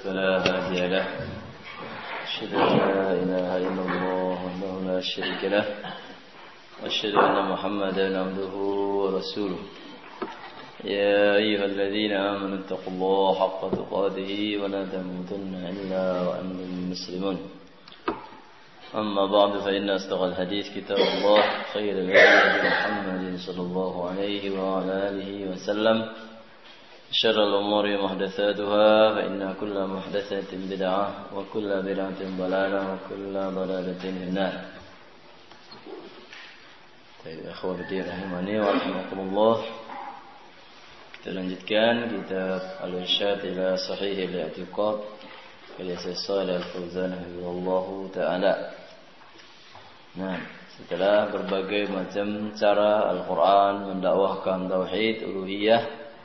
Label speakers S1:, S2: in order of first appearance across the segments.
S1: فلا هادي له أشهد أن لا إله إلا الله وحده لا شريك له وأشهد أن محمدا عبده ورسوله يا أيها الذين آمنوا اتقوا الله حق تقاته ولا تموتن إلا وأنتم مسلمون أما بعد فإن أصدق الحديث كتاب الله خير الهدي محمد صلى الله عليه وعلى آله وسلم شر الأمور محدثاتها فإن كل محدثة بدعة وكل بدعة ضلالة وكل ضلالة في النار. Baik, akhwat rahimani wa rahimakumullah. Kita lanjutkan kitab Al-Irsyad ila Sahih al-I'tiqad karya Shalih Al-Fauzan hafizahullahu taala. Nah, setelah berbagai macam cara Al-Qur'an mendakwahkan tauhid uluhiyah,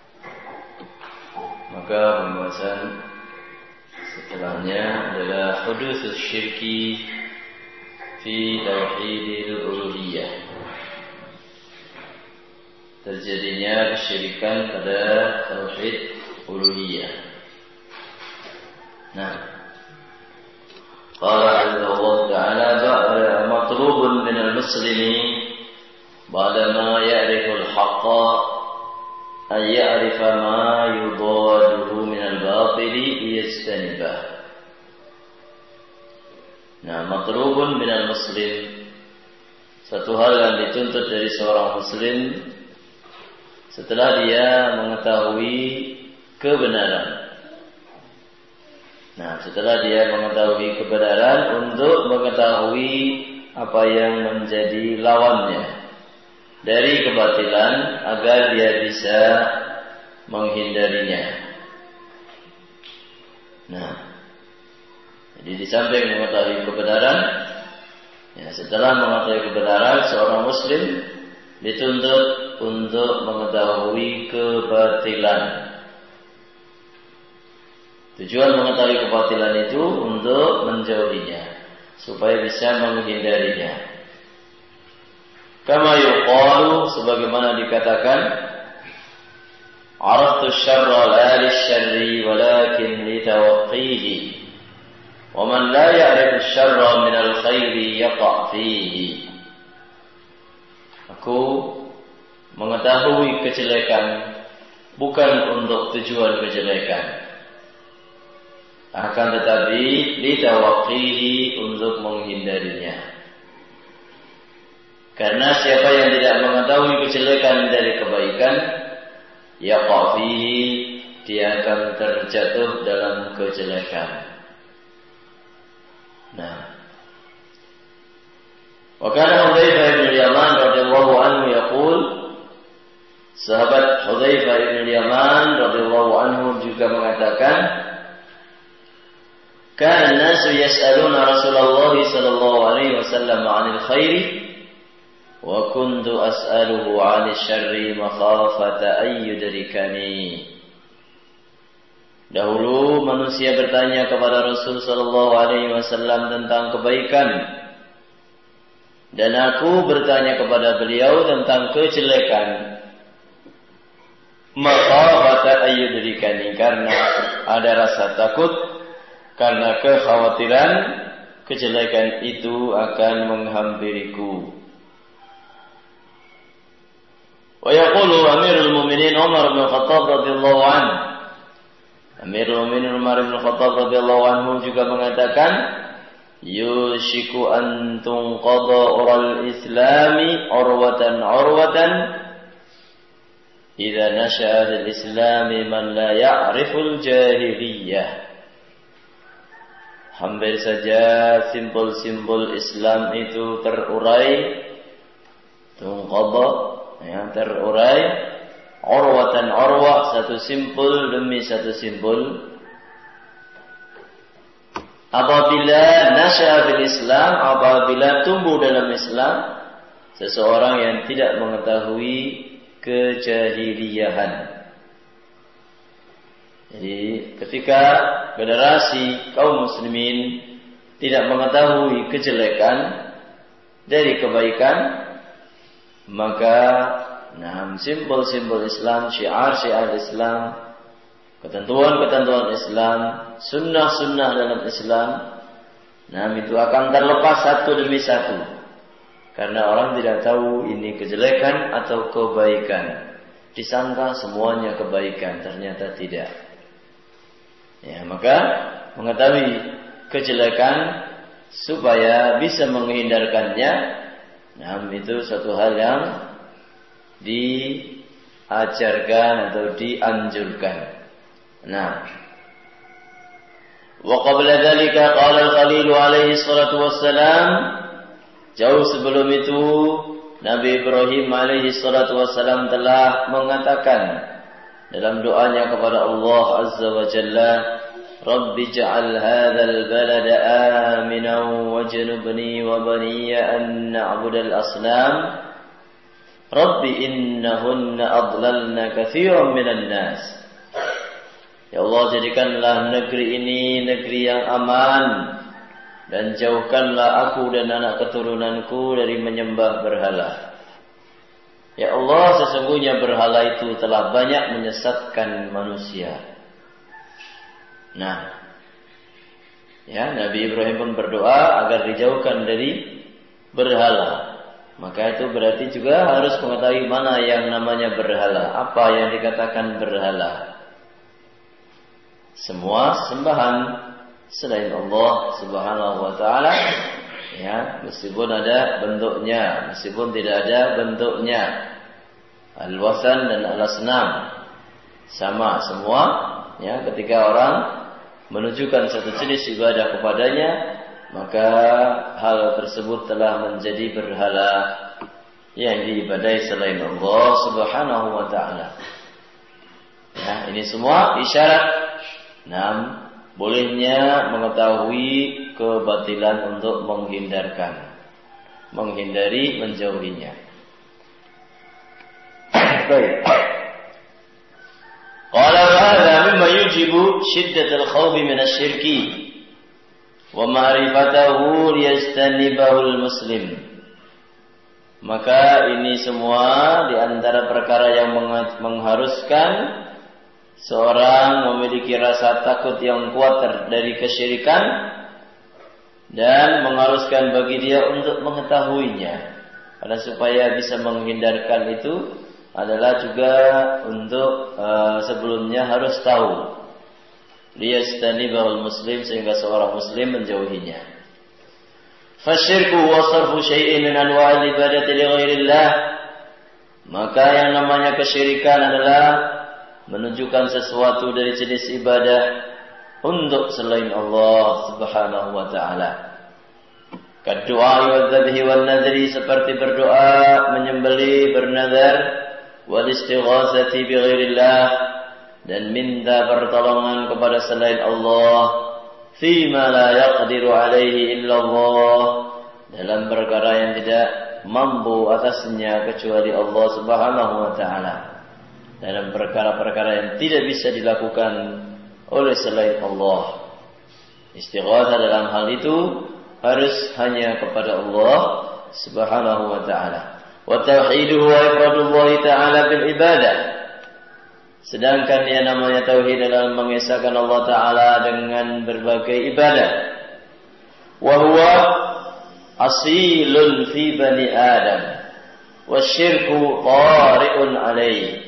S1: maka pembahasan setelahnya adalah hudutsus syirki fi tauhidil uluhiyah. Terjadinya kesyirikan pada tauhid uluhiyah. Nah, qala Allah Ta'ala ba'da matlubun minal muslimin ba'da ma ya'riful haqqa ay ya'rifa ma yudaduhu minal batili yastanibah. Nah, matlubun minal muslim, satu hal yang dituntut dari seorang muslim setelah dia mengetahui kebenaran. Nah, setelah dia mengetahui kebenaran, untuk mengetahui apa yang menjadi lawannya dari kebatilan agar dia bisa menghindarinya. Nah, jadi di samping mengetahui kebenaran, ya, setelah mengetahui kebenaran, seorang muslim dituntut untuk mengetahui kebatilan. Tujuan mengetahui kebatilan itu untuk menjauhinya, supaya bisa menghindarinya. Kama yuqalu, sebagaimana dikatakan, araftu syarra la lisyarri walakin litawaqqihi, wa man la ya'rifu syarra minal khairi yaqa' fihi. Aku mengetahui kejelekan bukan untuk tujuan kejelekan, akan tetapi litawaqqihi, untuk menghindarinya. Karena siapa yang tidak mengetahui kejelekan dari kebaikan, yaqa' fihi, dia akan terjatuh dalam kejelekan. Nah, wa kana Hudzaifah bin Yaman radhiyallahu anhu yaqul, sahabat Hudzaifah bin Yaman radhiyallahu anhu juga mengatakan, kana an-nasu yas'aluna Rasulullah sallallahu alaihi wasallam 'anil khairi wa kuntu as'aluhu 'anil syarri makhafata an yudrikani. Dahulu manusia bertanya kepada Rasul sallallahu alaihi wasallam tentang kebaikan, dan aku bertanya kepada beliau tentang kejelekan, makhafata an yudrikani, karena ada rasa takut, karena kekhawatiran kejelekan itu akan menghampiriku. Wa yaqulu Amirul Mu'minin Umar bin Khattab radhiyallahu anhu, Amirul Mu'minin Umar bin Khattab radhiyallahu anhu juga mengatakan, yushiku an tunqadha ural islami urwatan idza nasha'a fil islami man la ya'riful jahiliyah. Hampir saja simbol-simbol Islam itu terurai, tunqadha, ya, terurai, urwatan urwah, satu simbol demi satu simbol. Apabila nasya'a fil Islam, apabila tumbuh dalam Islam seseorang yang tidak mengetahui kejahiliyahan. Jadi ketika generasi kaum muslimin tidak mengetahui kejelekan dari kebaikan, maka simbol-simbol Islam, syiar-syiar Islam ketentuan-ketentuan Islam, sunnah-sunnah dalam Islam, itu akan terlepas satu demi satu. Karena orang tidak tahu ini kejelekan atau kebaikan. Disangka semuanya kebaikan, ternyata tidak. Ya, maka mengetahui kejelekan supaya bisa menghindarkannya, itu suatu hal yang diajarkan atau dianjurkan. Wa qabla dzalika qala al-Khalil alaihi salatu wassalam, jauh sebelum itu Nabi Ibrahim alaihi salatu wassalam telah mengatakan dalam doanya kepada Allah azza wa jalla, Rabbi ja'al hadzal balada aminan wajnubni wa baniya an na'budal asnam Rabbi innahunna adlalna katsiran minan nas. Ya Allah, jadikanlah negeri ini negeri yang aman dan jauhkanlah aku dan anak keturunanku dari menyembah berhala. Ya Allah, sesungguhnya berhala itu telah banyak menyesatkan manusia. Nabi Ibrahim pun berdoa agar dijauhkan dari berhala. Maka itu berarti juga harus mengetahui mana yang namanya berhala, apa yang dikatakan berhala. Semua sembahan selain Allah Subhanahu wa taala, meskipun ada bentuknya, meskipun tidak ada bentuknya. Al-wasan dan al-asnam sama semua, ketika orang menunjukkan satu jenis ibadah kepadanya, maka hal tersebut telah menjadi berhala yang diibadai selain Allah Subhanahu wa taala. Ini semua isyarat bolehnya mengetahui kebatilan untuk menghindari, menjauhinya. Baik. Qala hadza mimma yujibu shiddatal khawfi min asy-syirki wa ma'rifatahu liyastanibahu muslim. Maka ini semua di antara perkara yang mengharuskan seorang memiliki rasa takut yang kuat dari kesyirikan dan mengharuskan bagi dia untuk mengetahuinya. Karena supaya bisa menghindarkan itu adalah juga untuk sebelumnya harus tahu. Liyastanibahul muslim, sehingga seorang muslim menjauhinya. Fasyirku wa sarfu syai'in min anwa'il ibadati li ghairillah. Maka yang namanya kesyirikan adalah menunjukkan sesuatu dari jenis ibadah untuk selain Allah Subhanahu wa taala. Kadoa wa dzabhi wal nadri, seperti berdoa, menyembelih, bernazar, wal istighatsati bi ghairillah, dan minta pertolongan kepada selain Allah, fima la yaqdiru alaihi illa Allah, dalam perkara yang tidak mampu atasnya kecuali Allah Subhanahu wa taala, dalam perkara-perkara yang tidak bisa dilakukan oleh selain Allah. Istighatsah dalam hal itu harus hanya kepada Allah Subhanahu wa taala. Wa tauhiduhu wa ifradullah taala bil ibadah. Sedangkan yang namanya tauhid adalah mengesahkan Allah taala dengan berbagai ibadah. Wa huwa asilun fi bani Adam wasyirku qari'un alaihi.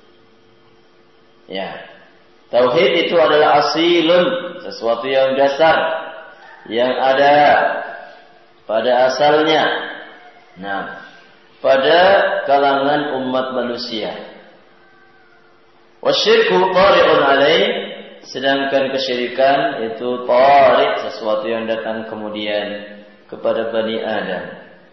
S1: Tauhid itu adalah asilun, sesuatu yang dasar, yang ada pada asalnya, pada kalangan umat manusia. Wasyirku tari'un alaih, sedangkan kesyirikan itu tari', sesuatu yang datang kemudian kepada Bani Adam.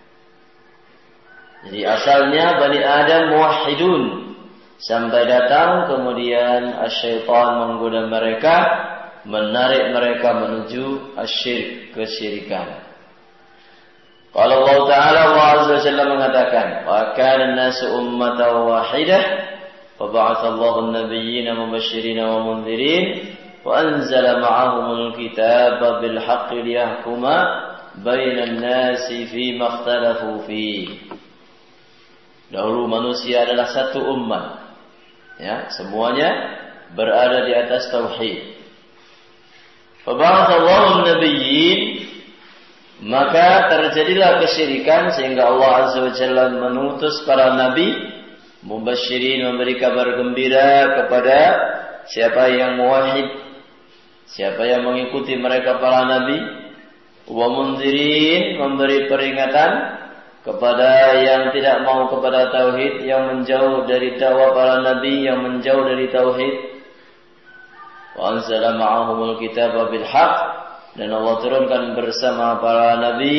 S1: Jadi asalnya Bani Adam muwahhidun, sampai datang kemudian asyaitan menggoda mereka, menarik mereka menuju asyirk, kesyirikan. Kalau Allah Ta'ala wa Azza wa Jalla mengatakan, wa kana an-nasu ummatan wahidah fa ba'atha Allahu an-nabiyyina mubasysyirin wa mundhirin wa anzala ma'ahumul kitaba bil haqqi liyahkuma bainan nasi fi ma ikhtalafu fihi. Dahulu manusia adalah satu umat, semuanya berada di atas tauhid. Faba'athallahu nabiyyin, maka terjadilah kesyirikan sehingga Allah Azza wa Jalla mengutus para nabi mubasysyirin, memberi kabar gembira kepada siapa yang muwahhid, siapa yang mengikuti mereka para nabi, wa mundzirin, memberi peringatan kepada yang tidak mau kepada tauhid, yang menjauh dari dakwah para nabi, yang menjauh dari tauhid. Wa anzala ma'ahumul kitaba bil haqq, dan Allah turunkan bersama para nabi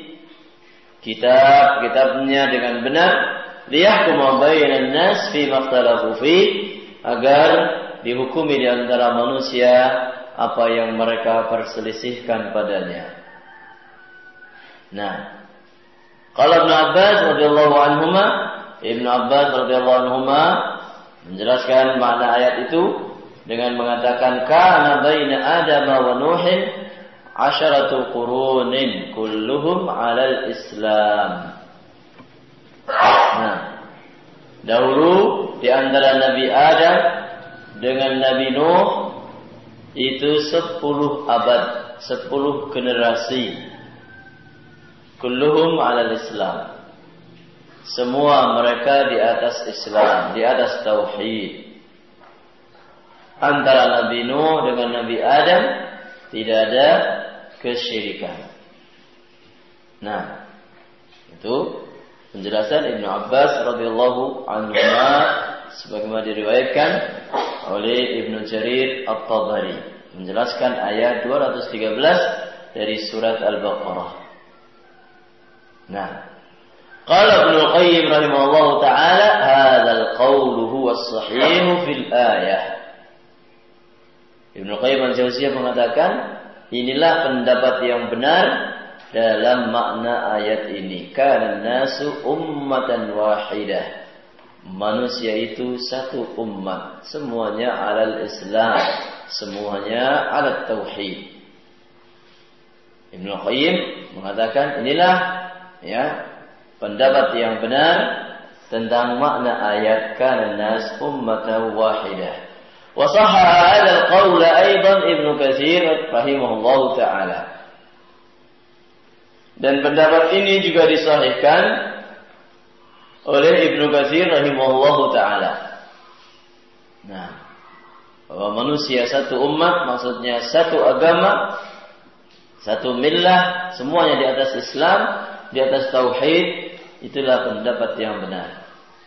S1: kitabnya dengan benar, liyahkuma bainan nas fi makhtalafu fi, agar dihukumi di antara manusia apa yang mereka perselisihkan padanya. Nah, qala Ibnu Abbas radhiyallahu anhuma, Ibnu Abbas radhiyallahu anhuma menjelaskan makna ayat itu dengan mengatakan kana baina Adam wa Nuhin 10 qurunin kulluhum 'alal Islam. Nah, dahulu di antara Nabi Adam dengan Nabi Nuh itu 10 abad, 10 generasi. Kulluhum 'alal Islam. Semua mereka di atas Islam, di atas tauhid. Antara Nabi Nuh dengan Nabi Adam tidak ada kesyirikan. Nah, itu penjelasan Ibnu Abbas radhiyallahu anhu sebagaimana diriwayatkan oleh Ibnu Jarir At-Tabari, menjelaskan ayat 213 dari surat Al-Baqarah. Nah, qala Ibnu Qayyim rahimahullahu taala, hadzal qaulu huwa as-sahih fil ayah. Ibnu Qayyim al-Jauziyah mengatakan, inilah pendapat yang benar dalam makna ayat ini. Kana nasu ummatan wahidah. Manusia itu satu umat, semuanya alal Islam, semuanya alal tauhid. Ibnu Qayyim mengatakan inilah pendapat yang benar tentang makna ayat kana nas ummatan wahidah. Wa sahhaha hadzal qaul aidan Ibnu Katsir rahimahullahu taala. Dan pendapat ini juga disahihkan oleh Ibnu Katsir rahimahullahu taala. Nah, bahwa manusia satu umat, maksudnya satu agama, satu millah, semuanya di atas Islam, di atas tauhid, itulah pendapat yang benar.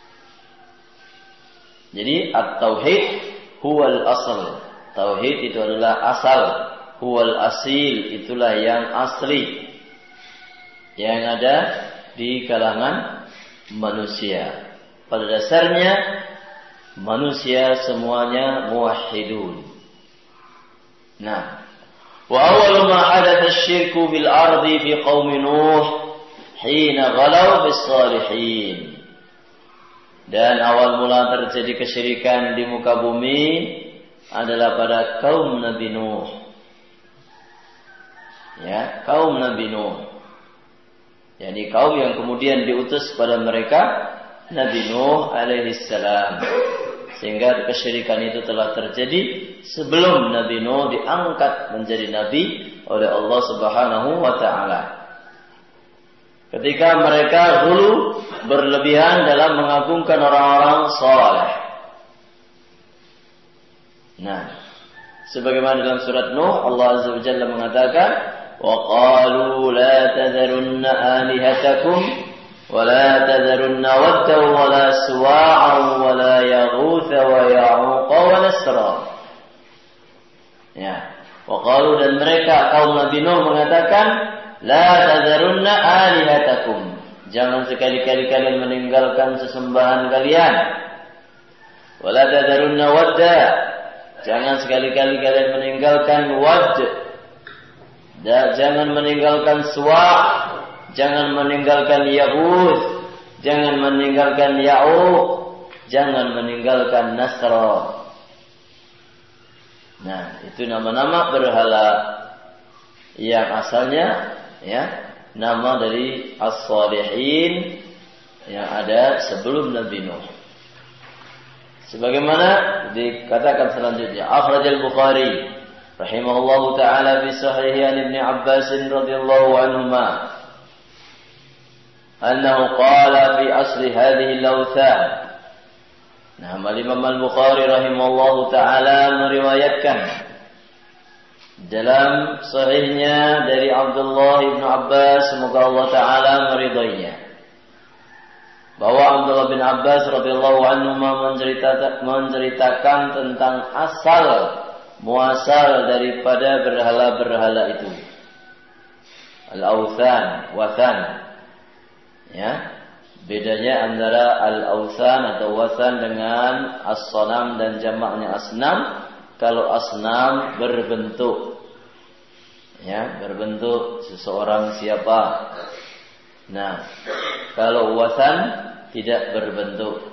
S1: Jadi at-tauhid huwal asal. Tauhid itu adalah asal. Huwal asil, itulah yang asli, yang ada di kalangan manusia. Pada dasarnya manusia semuanya muwahhidun. Nah, wa awwalu ma hadatha asy-syirku bil ardi fi qaumi Nuh hina ghalaw bis salihin. Dan awal mula terjadi kesyirikan di muka bumi adalah pada kaum Nabi Nuh. Ya, kaum Nabi Nuh. Yani kaum yang kemudian diutus pada mereka Nabi Nuh alaihissalam. Sehingga kesyirikan itu telah terjadi sebelum Nabi Nuh diangkat menjadi nabi oleh Allah Subhanahu wa taala. Ketika mereka dulu berlebihan dalam mengagungkan orang-orang saleh. Nah, sebagaimana dalam surat Nuh Allah Azza wa Jalla mengatakan, "Wa qalu la tadharunna alihatakum wa la tadharunna wadda wa la suwa'a wa la yaghutha wa ya'uqa wa nasra." Ya, wa qalu, dan mereka kaum Nabi Nuh mengatakan, la tadharunna alihatakum, jangan sekali-kali kalian meninggalkan sesembahan kalian. Wala tadharunna wadda, jangan sekali-kali kalian meninggalkan wadd. Jangan meninggalkan suwa', jangan meninggalkan yahud, jangan meninggalkan ya'uq, jangan meninggalkan nasra. Nah, itu nama-nama berhala yang asalnya nama dari as-salihin yang ada sebelum Nabi Nuh. Sebagaimana dikatakan selanjutnya, akhrajal Bukhari rahimahullahu taala fi sahih an Ibnu Abbas radhiyallahu anhuma annahu qala fi asli hadhihi al-awthan. Nah, Imam Al-Bukhari rahimahullahu taala meriwayatkan dalam sahihnya dari Abdullah bin Abbas, semoga Allah taala meridainya, bahwa Abdullah bin Abbas radhiyallahu anhu menceritakan tentang asal muasal daripada berhala-berhala itu. Al-awthan, wathan. Ya. Bedanya antara al-awthan atau wathan dengan as-sanam dan jamaknya asnam. Kalau asnam berbentuk, ya, berbentuk seseorang siapa. Nah, kalau wathan tidak berbentuk,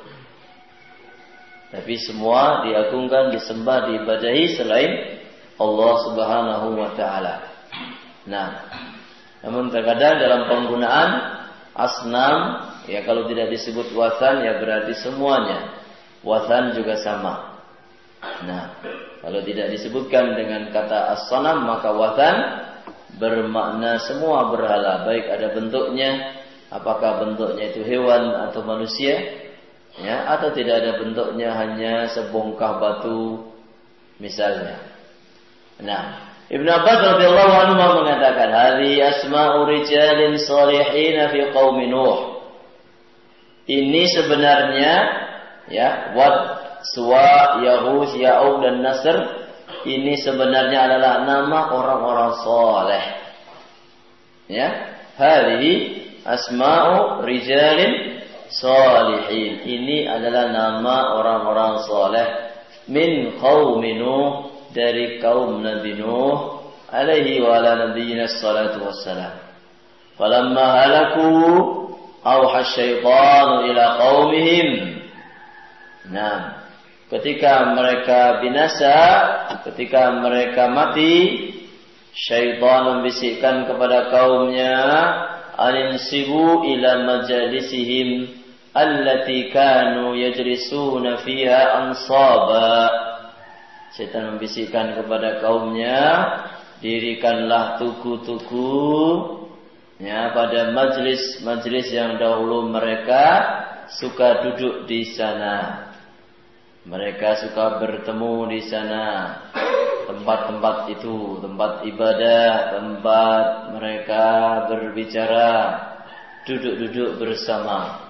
S1: tapi semua diagungkan, disembah, diibadahi selain Allah Subhanahu wa taala. Nah, namun terkadang dalam penggunaan asnam, ya kalau tidak disebut wathan ya berarti semuanya. Wathan juga sama. Nah, kalau tidak disebutkan dengan kata as-sanam maka wathan bermakna semua berhala, baik ada bentuknya, apakah bentuknya itu hewan atau manusia, ya, atau tidak ada bentuknya, hanya sebongkah batu misalnya. Nah, Ibnu Abbas radhiyallahu anhu mengatakan, "Hadhi asma'u rijalin shalihin fi qaumi Nuh." Ini sebenarnya, ya, Wad, Suwa, Yahus, Ya'uq dan Nasr, ini sebenarnya adalah nama orang-orang saleh. Ya, hadhi asma'u rijalin shalihin. Ini adalah nama orang-orang saleh min qaumi Nuh, dari kaum Nabi Nuh alaihi wa ala nabiyyina salatu wassalam. Falamma halaku auha syaitanu ila qaumihim. Nah, ketika mereka binasa, ketika mereka mati, syaitan membisikkan kepada kaumnya, aninsibu ila majalisihim allati kanu yajlisuna fiha ansaba. Syaitan membisikkan kepada kaumnya, dirikanlah tugu-tugu, ya, pada majlis-majlis yang dahulu mereka suka duduk di sana. Mereka suka bertemu di sana. Tempat-tempat itu, tempat ibadah, tempat mereka berbicara, duduk-duduk bersama.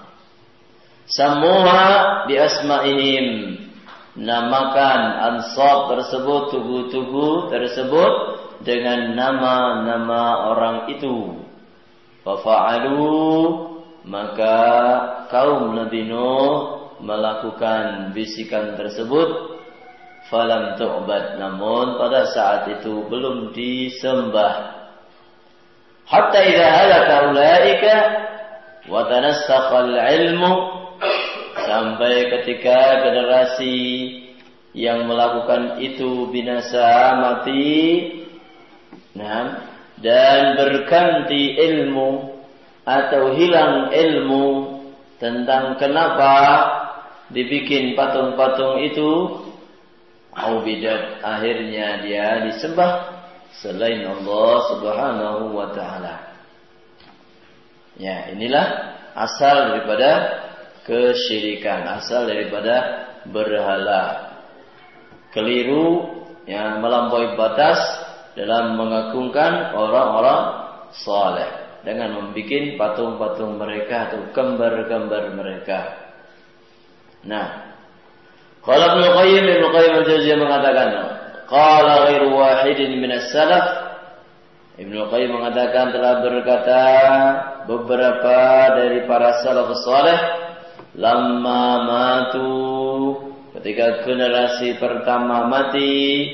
S1: Samuha bi asma'ihim. Namakan ansab tersebut, tugu-tugu tersebut dengan nama-nama orang itu. Fafa'alu, maka kaum Nabi Nuh melakukan bisikan tersebut. Falam tu'bad, namun pada saat itu belum disembah. Hatta idza halaka ulaika wa tanassakha al-ilmu, sampai ketika generasi yang melakukan itu binasa, mati, nah, dan berganti ilmu atau hilang ilmu tentang kenapa dibikin patung-patung itu, aubidat, akhirnya dia disembah selain Allah Subhanahu wa taala. Ya, inilah asal daripada kesyirikan, asal daripada berhala. Keliru, yang melampaui batas dalam mengagungkan orang-orang saleh dengan membuat patung-patung mereka atau gambar-gambar mereka. Nah, qala Ibnu Qayyim al-Jauziyah mengatakan, qala ghairu wahidin min as-salaf. Ibnu Qayyim mengatakan, telah berkata beberapa dari para salafus saleh, lamma matu, ketika generasi pertama mati,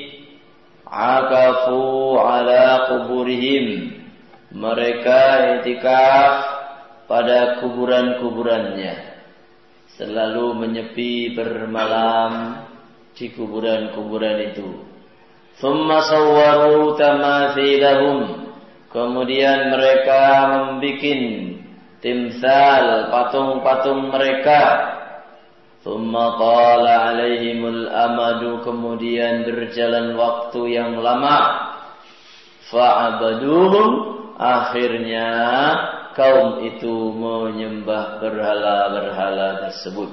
S1: akafu ala kuburihim, mereka i'tikaf pada kuburan-kuburannya, selalu menyepi bermalam di kuburan-kuburan itu. Thumma sawwaru tamathilahum, kemudian mereka membikin timsal, patung-patung mereka. Thumma qala alaihimul amadu, kemudian berjalan waktu yang lama. Fa'abaduhum, akhirnya kaum itu menyembah berhala-berhala tersebut.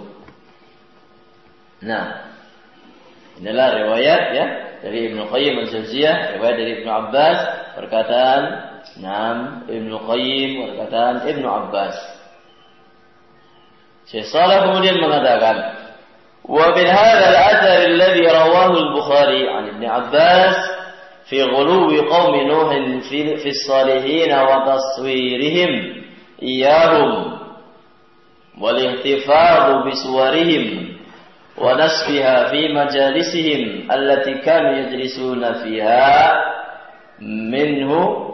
S1: Nah, inilah riwayat ya dari Ibnu Qayyim al-Jauziyah, riwayat dari Ibnu Abbas, perkataan Ibnu Qayyim, perkataan Ibnu Abbas. Syekh Shalih kemudian mengatakan, wa min hadzal athar alladhi rawahu al-Bukhari 'an Ibnu Abbas fi ghuluwi qaumi Nuh fi as-salihin wa taswirihim iyyahum wal ihtifadhu bi suwarihim wa nasfiha fi majalisihim allati kanu yajlisuna fiha minhu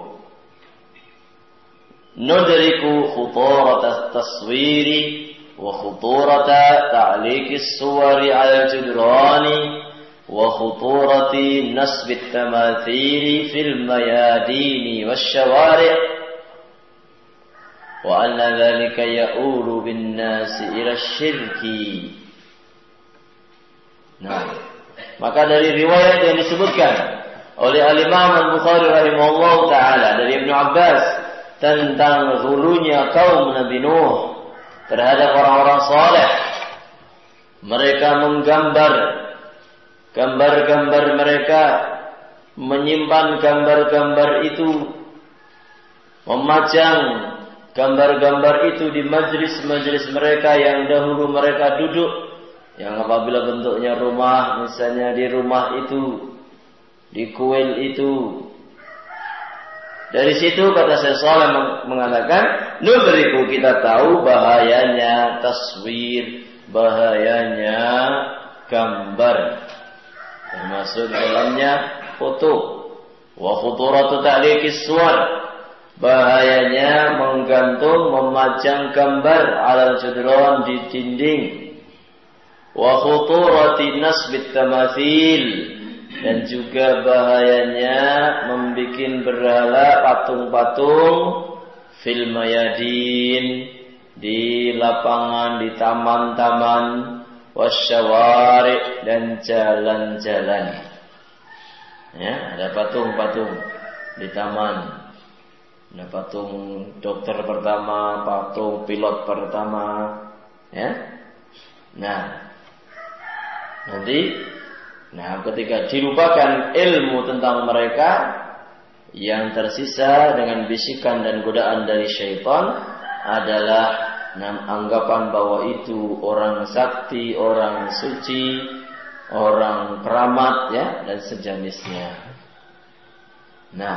S1: nudriku khuturat at-taswiri wa khuturat ta'liq as-suwari 'ala al-judrani wa khuturati nasb at-tamathil fil mayadin wash-shawari' wa anna dhalika ya'ulu bin-nasi ila asy-syirki. Nah, maka dari riwayat yang disebutkan oleh Al-Imam Al-Bukhari rahimahullah ta'ala dari Ibnu Abbas tentang hulunya kaum Nabi Nuh terhadap orang-orang saleh, mereka menggambar gambar-gambar mereka, menyimpan gambar-gambar itu, memajang gambar-gambar itu di majlis-majlis mereka yang dahulu mereka duduk, yang apabila bentuknya rumah, misalnya di rumah itu, di kuil itu. Dari situ kata Syekh Shalih mengatakan, nuberiku, kita tahu bahayanya taswir, bahayanya gambar, termasuk dalamnya foto. Wa khuturatu ta'liqis suwar, bahayanya menggantung, memajang gambar ala judron di dinding. Wa khuturati nasbit tamathil, dan juga bahayanya membikin berhala patung-patung fil mayadin, di lapangan, di taman-taman, wasyawari, dan jalan-jalan. Ya, ada patung-patung di taman. Ada patung dokter pertama, patung pilot pertama, ya. Nah, ketika dilupakan ilmu tentang mereka, yang tersisa dengan bisikan dan godaan dari syaitan adalah anggapan bahwa itu orang sakti, orang suci, orang keramat, ya, dan sejenisnya. Nah,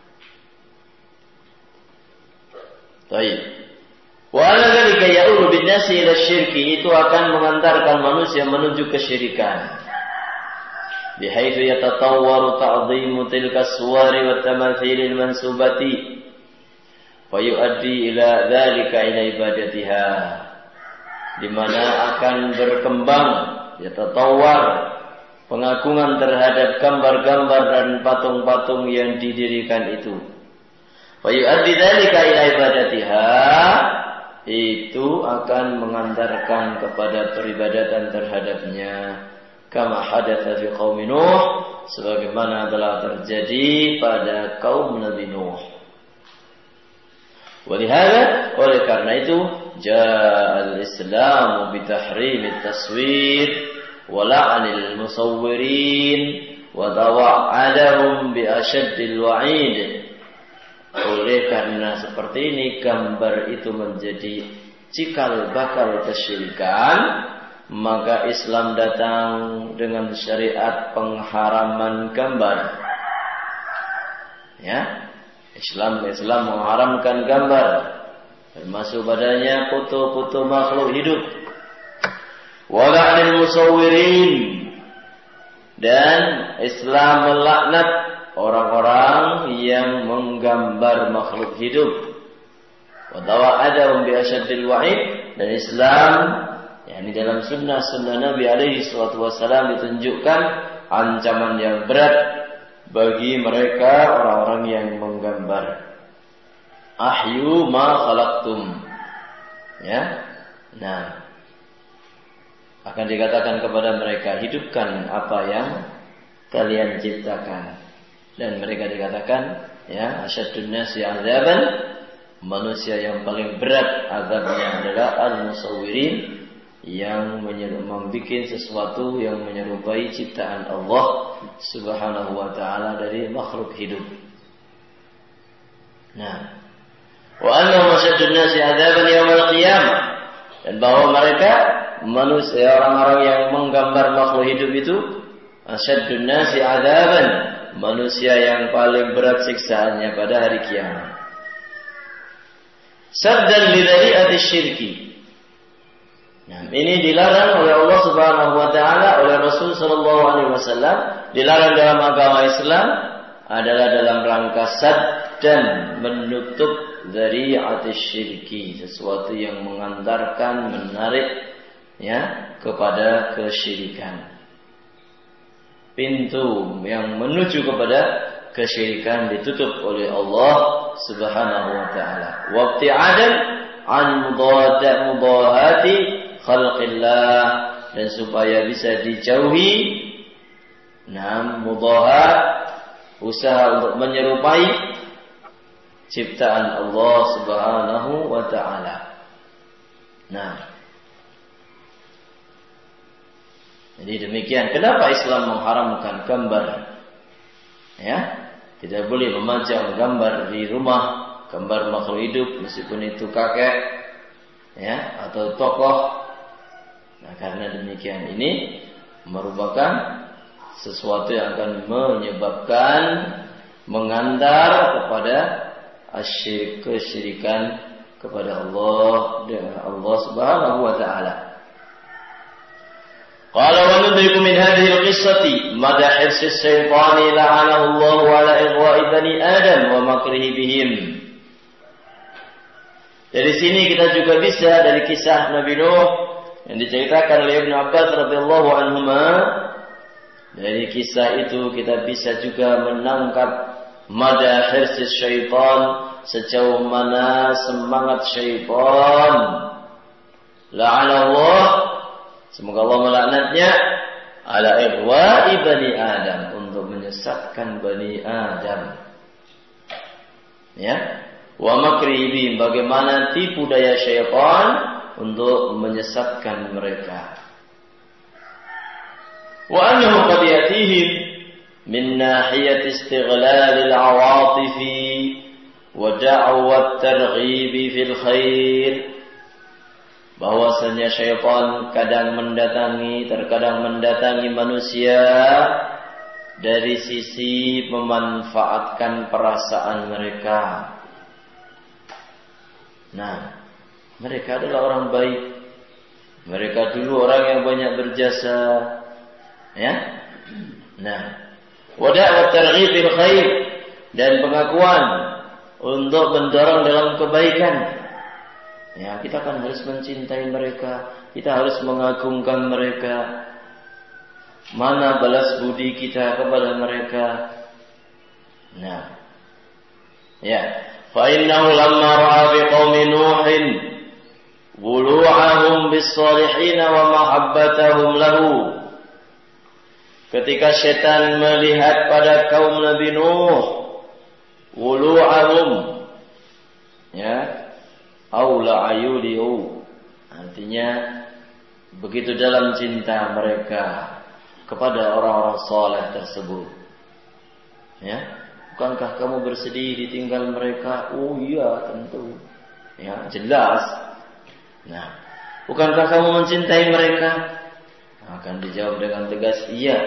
S1: baik. Wa dzalika ya'ulu bin-nasi ila syirki, itu akan mengantarkan manusia menuju kesyirikan. Bihaitsu yatatawwaru ta'dhimu tilka as-suwari wa tamathil al-mansubati wa yuaddi ila dzalika ila ibadatiha, di mana akan berkembang yatatawwar pengagungan terhadap gambar-gambar dan patung-patung yang didirikan itu. Wa yuaddi dzalika ila ibadatiha, itu akan mengantarkan kepada peribadatan terhadapnya. Kama hadatsa fi qaumi Nuh, sebagaimana telah terjadi pada kaum Nabi Nuh. Walihada, oleh karena itu, ja'al Islam bi tahrim at-taswir wa la'anil musawwirin wa tawa'adahum bi ashaddil wa'id. Oleh karena seperti ini, gambar itu menjadi cikal bakal kesyirikan, maka Islam datang dengan syariat pengharaman gambar. Ya, Islam mengharamkan gambar, termasuk padanya foto-foto makhluk hidup. Wala'anil musawwirin, dan Islam melaknat orang-orang yang menggambar makhluk hidup. Wa tawa'adahum bi asyaddil wa'id, dan Islam, yakni dalam sunnah Nabi alaihi salatu wassalam, ditunjukkan ancaman yang berat bagi mereka orang-orang yang menggambar. Ahyu ma khalaqtum. Ya. Nah, Akan dikatakan kepada mereka, hidupkan apa yang kalian ciptakan. Dan mereka dikatakan, ya, asyaddun nasi azaban, manusia yang paling berat azabnya adalah al-musawwirin, yang membuat sesuatu yang menyerupai ciptaan Allah Subhanahu wa ta'ala dari makhluk hidup. Nah, wa annahum asyaddun nasi adzaban yaumil qiyamah, dan bahwa mereka manusia, orang-orang yang menggambar makhluk hidup itu asyaddun nasi adzaban, manusia yang paling berat siksaannya pada hari kiamat. Saddan li dzari'ati syirki. Nah, ini dilarang oleh Allah Subhanahu wa taala, oleh Rasul sallallahu alaihi wasallam, dilarang dalam agama Islam adalah dalam rangka sad dan menutup dzari'ati syirki, sesuatu yang mengantarkan, menarik, ya, kepada kesyirikan. Pintu yang menuju kepada kesyirikan ditutup oleh Allah Subhanahu wa taala. Wabti'adan an mudahati khalqillah, dan supaya bisa dijauhi mudahat, usaha untuk menyerupai ciptaan Allah Subhanahu wa taala. Nah, jadi demikian kenapa Islam mengharamkan gambar. Ya, tidak boleh memajang gambar di rumah, gambar makhluk hidup meskipun itu kakek, ya, atau tokoh. Nah, karena demikian ini merupakan sesuatu yang akan menyebabkan, mengantar kepada kesyirikan kepada Allah Subhanahu wa taala. Qala wa nudriku min hadhihi al-qissati mada hirsi asy-syaitani la'anahu Allah wa ala ighwa'i bani Adam wa makrihi bihim. Dari sini kita juga bisa dari kisah Nabi Nuh yang diceritakan oleh Ibnu Abbas radhiyallahu anhuma. Dari kisah itu kita bisa juga menangkap mada hirsi syaitan, sejauh mana semangat syaitan. La'anallah, semoga Allah melaknatnya, ala ighwa'i bani Adam, untuk menyesatkan bani Adam. Ya, wa makrihi, bagaimana tipu daya syaitan untuk menyesatkan mereka. Wa annahu qad yatihim min nahiyati istighlal al-awatif wa da'wat targhib fil khair, bahwasanya syaitan terkadang mendatangi manusia dari sisi memanfaatkan perasaan mereka. Nah, mereka adalah orang baik. Mereka dulu orang yang banyak berjasa. Ya. Nah, wada'at targhib fil khair, dan pengakuan untuk mendorong dalam kebaikan. Ya, kita kan harus mencintai mereka, kita harus mengagungkan mereka. Mana balas budi kita kepada mereka? Nah, ya, fa innahu lamma ra'a bi qaumi Nuhin wulu'ahum bis-salihin wa mahabbatahum lahu. Ketika setan melihat pada kaum Nabi Nuh, wulu'ahum, ya, aula ayuliu, artinya begitu dalam cinta mereka kepada orang-orang saleh tersebut. Ya, bukankah kamu bersedih ditinggal mereka? Oh iya, tentu. Ya, jelas. Nah, bukankah kamu mencintai mereka? Akan dijawab dengan tegas, iya.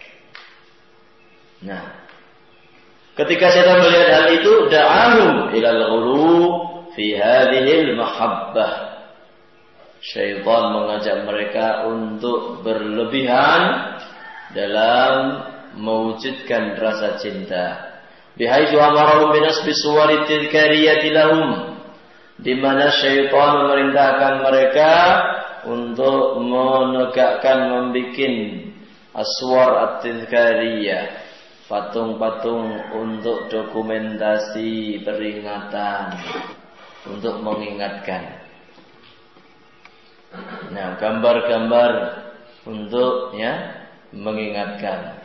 S1: Nah, ketika setan melihat hal itu, da'ahum ilal ghulu fi hadhil mahabbah. Syaitan mengajak mereka untuk berlebihan dalam mewujudkan rasa cinta. Bihaitsu amarahum binasbi suwari tidkariyati lahum, di mana syaitan memerintahkan mereka untuk menegakkan, membikin aswar at-tidkariyah, patung-patung untuk dokumentasi peringatan, untuk mengingatkan. Nah, gambar-gambar untuk mengingatkan.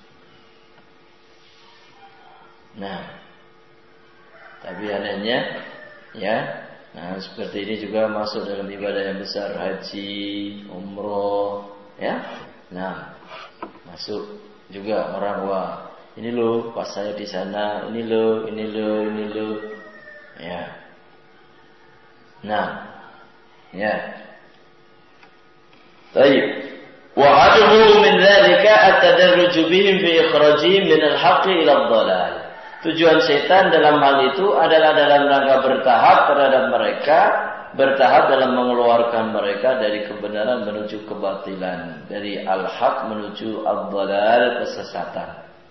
S1: Nah, tapi anehnya seperti ini juga masuk dalam ibadah yang besar, haji, umroh, Nah, masuk juga orang, wah, ini loh pas saya di sana, ini loh. Baik. Wa adhu min dzalika at-tadarruj bihim fi ikhrajihim min al-haqqi ila ad-dhalal. Tujuan setan dalam hal itu adalah dalam rangka bertahap terhadap mereka, bertahap dalam mengeluarkan mereka dari kebenaran menuju kebatilan, dari al-haq menuju ad-dhalal, kesesatan.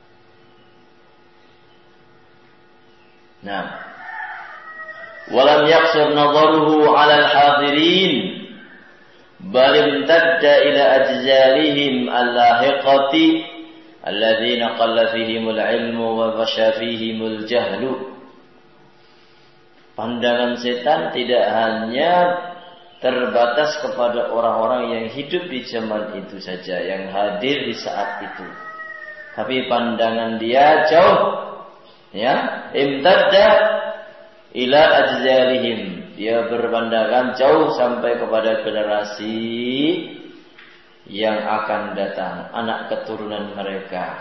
S1: Nah, walam yaqsir nadharuhu 'ala al-hadirin bal imtadda ila ajzalihim al-lahiqati alladzina qalla fihimul ilmu wa fasha fihimul jahlu. Pandangan setan tidak hanya terbatas kepada orang-orang yang hidup di zaman itu saja, yang hadir di saat itu, tapi pandangan dia jauh, imtadda ila ajzalihim, dia berpandangan jauh sampai kepada generasi yang akan datang, anak keturunan mereka.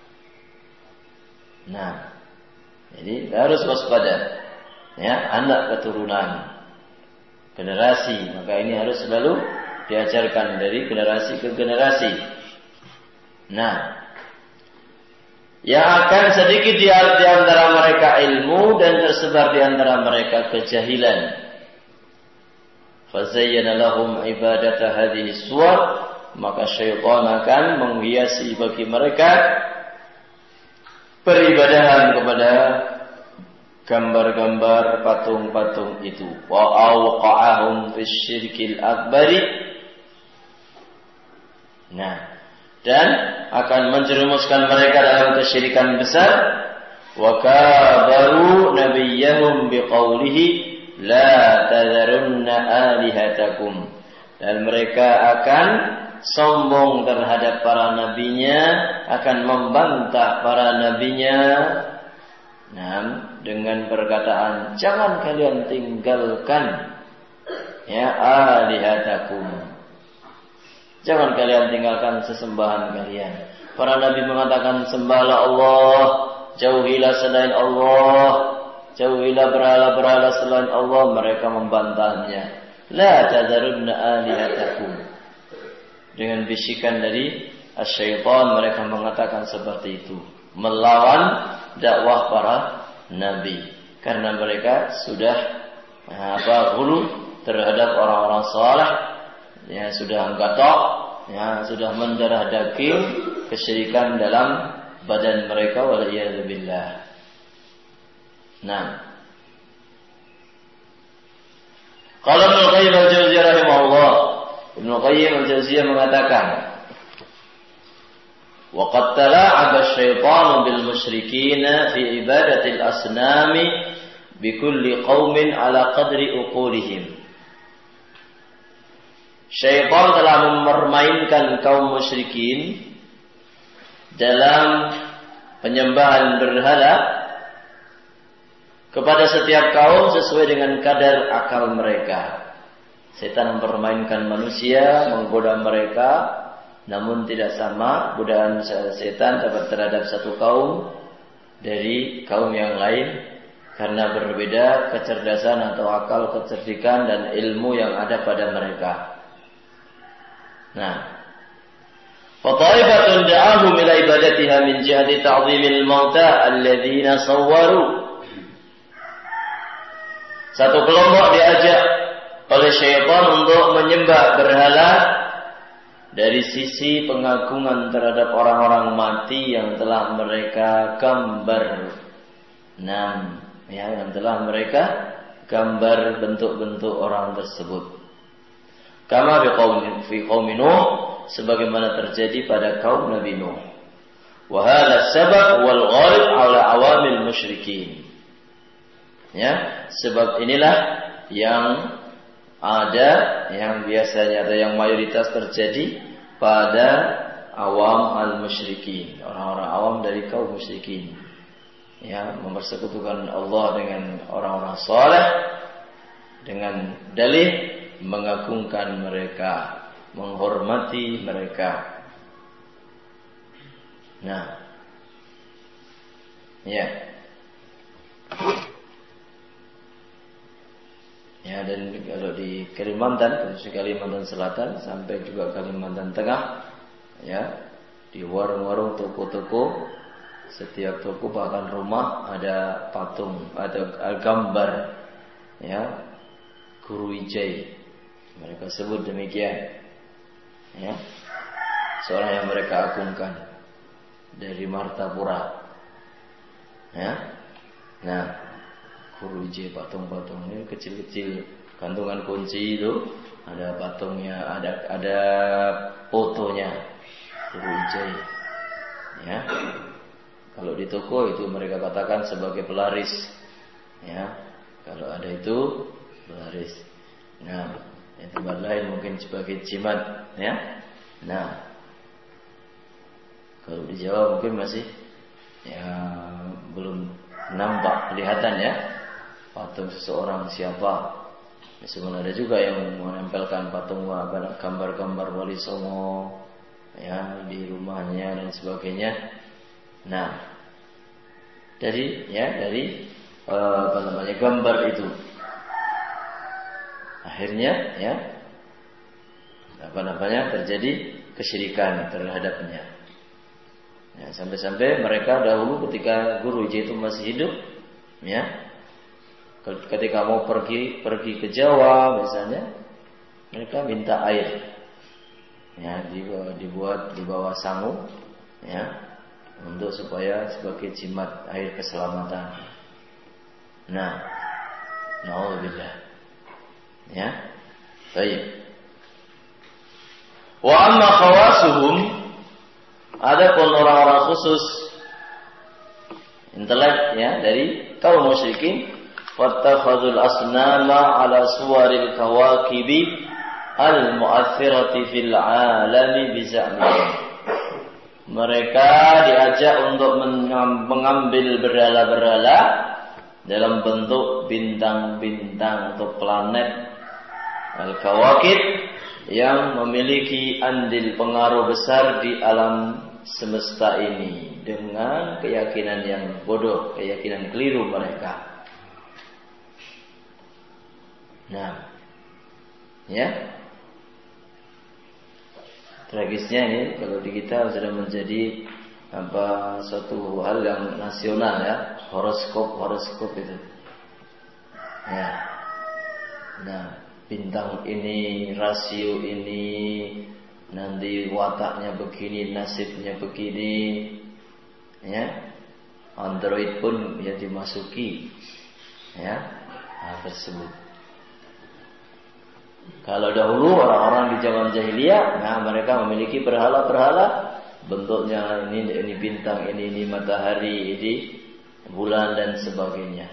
S1: Nah, jadi harus waspada, anak keturunan, generasi, maka ini harus selalu diajarkan dari generasi ke generasi. Nah, yang akan sedikit di antara mereka ilmu dan tersebar di antara mereka kejahilan. Fazayyana lahum ibadata hadhihi suwar, maka syaitan akan menghiasi bagi mereka peribadahan kepada gambar-gambar patung-patung itu. Wa awqa'ahum fisyirkil akbari. Nah, dan akan menjerumuskan mereka dalam kesyirikan besar. Wa kabaru nabiyyahum biqaulihi la tadharunna alihatakum, dan mereka akan sombong terhadap para nabinya, akan membantah para nabinya, dengan perkataan jangan kalian tinggalkan alihatakum, jangan kalian tinggalkan sesembahan kalian. Para nabi mengatakan sembahlah Allah, jauhilah selain Allah, jauhilah berhala-berhala selain Allah. Mereka membantahnya, la tadharunna alihatakum. Dengan bisikan dari syaitan mereka mengatakan seperti itu, melawan dakwah para nabi, karena mereka sudah hulu terhadap orang-orang saleh, sudah angkatok, sudah mendarah daging kesyirikan dalam badan mereka, waliyadzubillah. Nah, qala Ibnu Qayyim al-Jauziyah rahimahullah, Ibnu Qayyim al-Jauziyah mengatakan, wa qad tala'aba asy-syaitanu bil musyrikina fi ibadatil asnami bi kulli qaumin ala qadri uqulihim. Syaitan telah mempermainkan kaum musyrikin dalam penyembahan berhala kepada setiap kaum sesuai dengan kadar akal mereka. Setan mempermainkan manusia, menggoda mereka, namun tidak sama godaan setan terhadap satu kaum dari kaum yang lain, karena berbeda kecerdasan atau akal, kecerdikan dan ilmu yang ada pada mereka. Nah, fataifatun da'ahum ila ibadatiha min jihati ta'zimil mauta alladzina sawwaru. Satu kelompok diajak oleh syaitan untuk menyembah berhala dari sisi pengagungan terhadap orang-orang mati yang telah mereka gambar. Yang telah mereka gambar bentuk-bentuk orang tersebut. Kama fi qaumi Nuh, sebagaimana terjadi pada kaum Nabi Nuh. Wa hadha sabab wal ghalib ala awamil musyrikin. Sebab inilah yang ada, yang biasanya atau yang mayoritas terjadi pada awam al-musyrikin, orang-orang awam dari kaum musyrikin. Ya, mempersekutukan Allah dengan orang-orang saleh dengan dalih mengagungkan mereka, menghormati mereka. Nah, ya. Ya, dan kalau di Kalimantan, khususnya Kalimantan Selatan sampai juga Kalimantan Tengah, ya, di warung-warung, toko-toko, setiap toko bahkan rumah ada patung, ada gambar, ya, Guru Wijaya. Mereka sebut demikian, ya, seorang yang mereka agungkan dari Martapura, ya. Nah, Guru Wijaya, patung-patung ini kecil-kecil, gantungan kunci itu ada patungnya, ada fotonya Guru Wijaya, ya. Kalau di toko itu mereka katakan sebagai pelaris, ya. Kalau ada itu pelaris. Nah, yang tempat lain mungkin sebagai jimat, ya. Nah, kalau di Jawa mungkin masih, ya, belum nampak kelihatan, ya, patung seseorang siapa. Meskipun ada juga yang menempelkan patung gambar-gambar Wali Songo, ya, di rumahnya dan sebagainya. Nah, dari gambar itu akhirnya, ya, terjadi kesyirikan terhadapnya. Ya, sampai-sampai mereka dahulu ketika Guru Wijaya itu masih hidup, ya, ketika mau pergi ke Jawa misalnya, mereka minta air, ya, dibuat di bawah sangu, ya, untuk supaya sebagai jimat air keselamatan. Nah, naudzubillah, ya, baik. Wa amma khawasuhum, adapun orang-orang khusus intelek, ya, dari kaum musyrikin, fattakhadul asnama ala suwaril kawakibi al-mu'athirati fil alami bizamihim. Mereka diajak untuk mengambil berhala-berhala dalam bentuk bintang-bintang atau planet al-kawakib yang memiliki andil pengaruh besar di alam semesta ini dengan keyakinan yang bodoh, keyakinan keliru mereka. Nah, ya, tragisnya ini kalau di kita sudah menjadi suatu hal yang nasional, ya, horoskop itu. Ya. Nah, bintang ini, rasio ini, nanti wataknya begini, nasibnya begini, ya. Android pun ya dimasuki, ya, hal tersebut. Kalau dahulu orang-orang di zaman jahiliyah, nah, mereka memiliki berhala-berhala, bentuknya ini bintang, ini matahari, ini bulan dan sebagainya.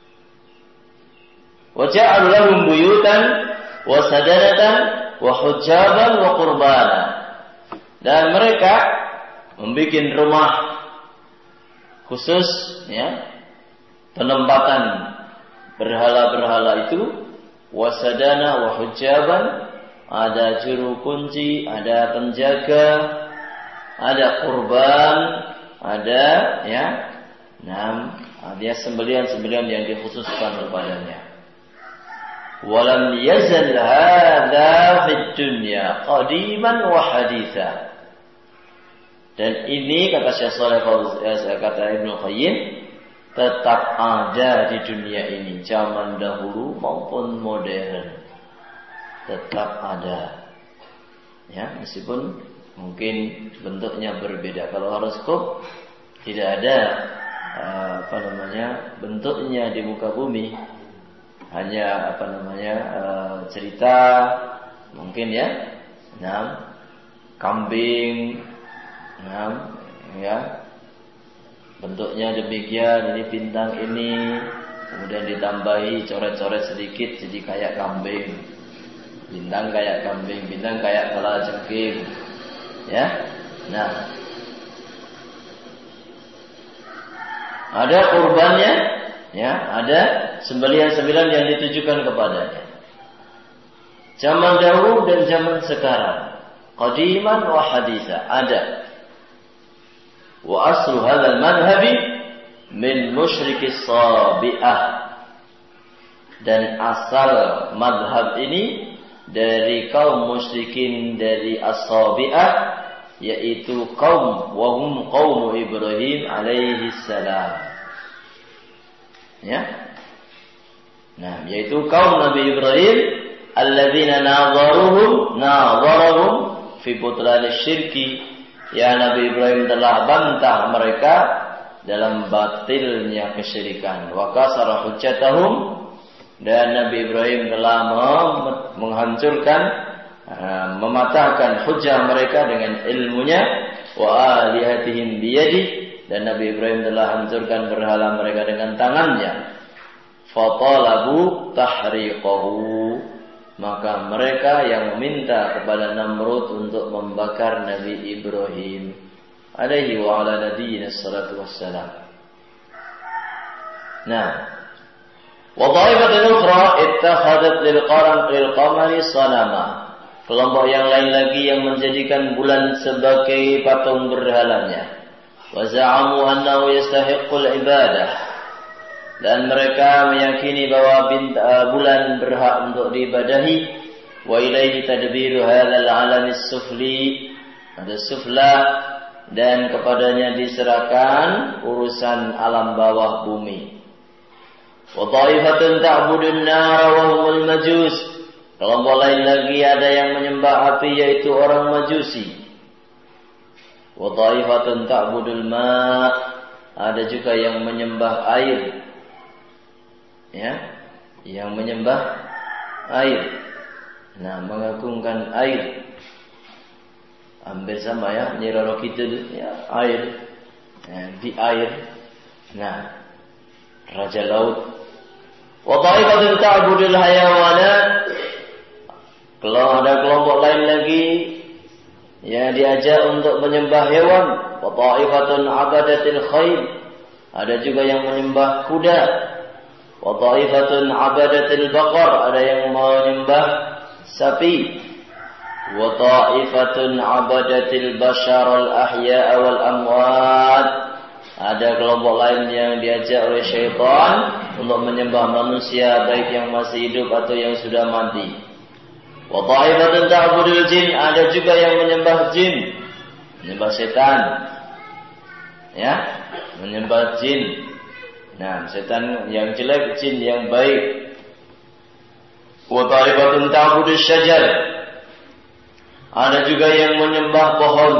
S1: Wa ja'alu lahum buyutan wa sadanatan wa hujaban wa qurbana. Dan mereka membuat rumah khusus, ya, penempatan berhala-berhala itu. Wasadana wa hujaban, ada juru kunci, ada penjaga, ada kurban, ada, ya, ada sembelihan-sembelihan yang dikhususkan kepadanya. Walam yazal hadza fid dunya qadiman wa haditha. Dan ini kata Syekh Shalih Fauzan, kata Ibnu Qayyim, tetap ada di dunia ini, zaman dahulu maupun modern, tetap ada, ya, meskipun mungkin bentuknya berbeda. Kalau horoskop tidak ada bentuknya di muka bumi, hanya cerita mungkin, ya, kambing, ya, bentuknya demikian, ini bintang ini, kemudian ditambahi coret-coret sedikit jadi kayak kambing, bintang kayak kambing, bintang kayak kalajengking, Ya. Nah, ada kurbannya, ya, ada sembelihan-sembelihan yang ditujukan kepadanya. Zaman dahulu dan zaman sekarang, qadiman wa haditha, ada. Wa aslu hadzal madhhabi min musyrikis sabi'ah. Dan asal madhab ini dari kaum musyrikin dari as-sabi'ah, yaitu kaum wahum kaum Ibrahim alaihi salam. Ya. Nah, yaitu kaum Nabi Ibrahim alladzina nadharuhum fi butlan syirki. Ya, Nabi Ibrahim telah bantah mereka dalam batilnya kesyirikan. Wa kasara hujjatahum, dan Nabi Ibrahim telah menghancurkan, mematahkan hujjah mereka dengan ilmunya. Wa alihatihim biyadi, dan Nabi Ibrahim telah hancurkan berhala mereka dengan tangannya. Fatalabu tahriqahu, maka mereka yang meminta kepada Namrud untuk membakar Nabi Ibrahim alaihi wa ala nabiyina salatu wassalam. Nah, wa dhaifatun ukhra ittakhadat lil qamari sanama. Kelompok yang lain lagi yang menjadikan bulan sebagai patung berhalanya. Wa za'amu annahu yastahiqqul ibadah. Dan mereka meyakini bahwa bulan berhak untuk diibadahi. Wa ilaihi tadbiru hadzal alamis sufli, ada sufla, dan kepadanya diserahkan urusan alam bawah bumi. Wa dha'ifatun ta'budun nar wa humul majus. Kelompok lain lagi ada yang menyembah api, yaitu orang Majusi. Wa dha'ifatun ta'budul ma', ada juga yang menyembah air. Ya, yang menyembah air. Nah, mengagungkan air. Hampir sama ya, Nyi Roro Kidul ya, air. Ya, di air. Nah, Raja Laut. Wa dha'ifatun ta'budul hayawanat. Kalau ada kelompok lain lagi yang diajak untuk menyembah hewan. Wa dha'ifatun abadatil khayl, ada juga yang menyembah kuda. Wa dha'ifatun abadatil baqar, ada yang menyembah sapi. Wa dha'ifatun abadatil bashar al ahya'a wal amwat, ada kelompok lain yang diajak oleh syaitan untuk menyembah manusia, baik yang masih hidup atau yang sudah mati. Wa dha'ifatun ta'budul jin, ada juga yang menyembah jin, menyembah setan. Ya, menyembah jin. Nah, setan yang jelek, jin yang baik. Wa dha'ifatun ta'budul syajar, ada juga yang menyembah pohon.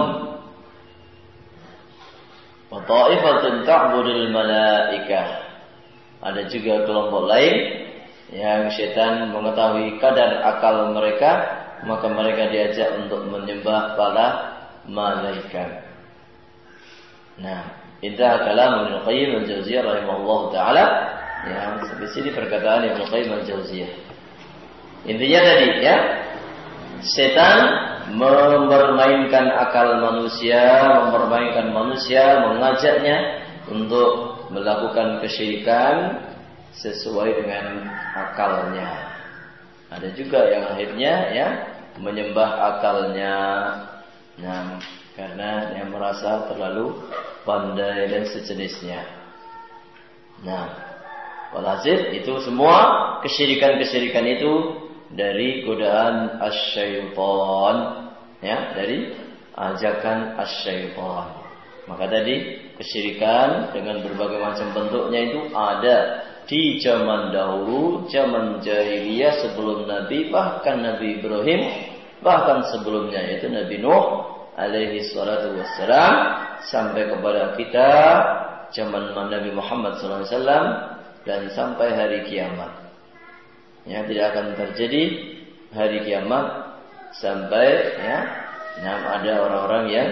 S1: Wa dha'ifatun ta'budul malaikah, ada juga kelompok lain yang setan mengetahui kadar akal mereka, maka mereka diajak untuk menyembah para malaikat. Nah, indah kalam Ibnu Qayyim al-Jauziyah rahimahullah taala. Ya, sampai sini perkataan Ibnu Qayyim al-Jauziyah. Intinya tadi ya, setan mempermainkan akal manusia, mempermainkan manusia, mengajaknya untuk melakukan kesyirikan sesuai dengan akalnya. Ada juga yang akhirnya ya menyembah akalnya. Nah, karena yang merasa terlalu pandai dan sejenisnya. Nah, walhasil itu semua kesyirikan-kesyirikan itu dari godaan asy-syaitan, ya, dari ajakan asy-syaitan. Maka tadi kesyirikan dengan berbagai macam bentuknya itu ada di zaman dahulu, zaman jahiliyah sebelum Nabi, bahkan Nabi Ibrahim, bahkan sebelumnya yaitu Nabi Nuh alaihi salatu wassalam, sampai kepada kita zaman Nabi Muhammad sallallahu alaihi wasallam, dan sampai hari kiamat. Ya, tidak akan terjadi hari kiamat sampai ya, ada orang-orang yang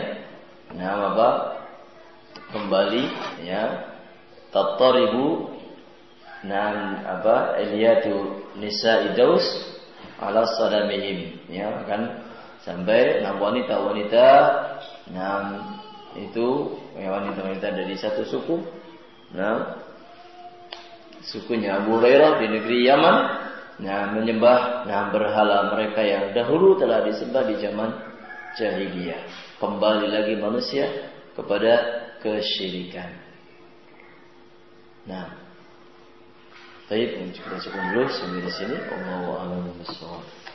S1: kembali ya, tattaribu Iliyatu nisa'i Daus ala sadamihim, ya, akan Sampai wanita-wanita itu wanita-wanita dari satu suku, sukunya Abu Hurairah di negeri Yaman, menyembah berhala mereka yang dahulu telah disembah di zaman jahiliyah. Kembali lagi manusia kepada kesyirikan. Baik, kita cukup dulu sampai di sini. Allahu a'lam bishawab.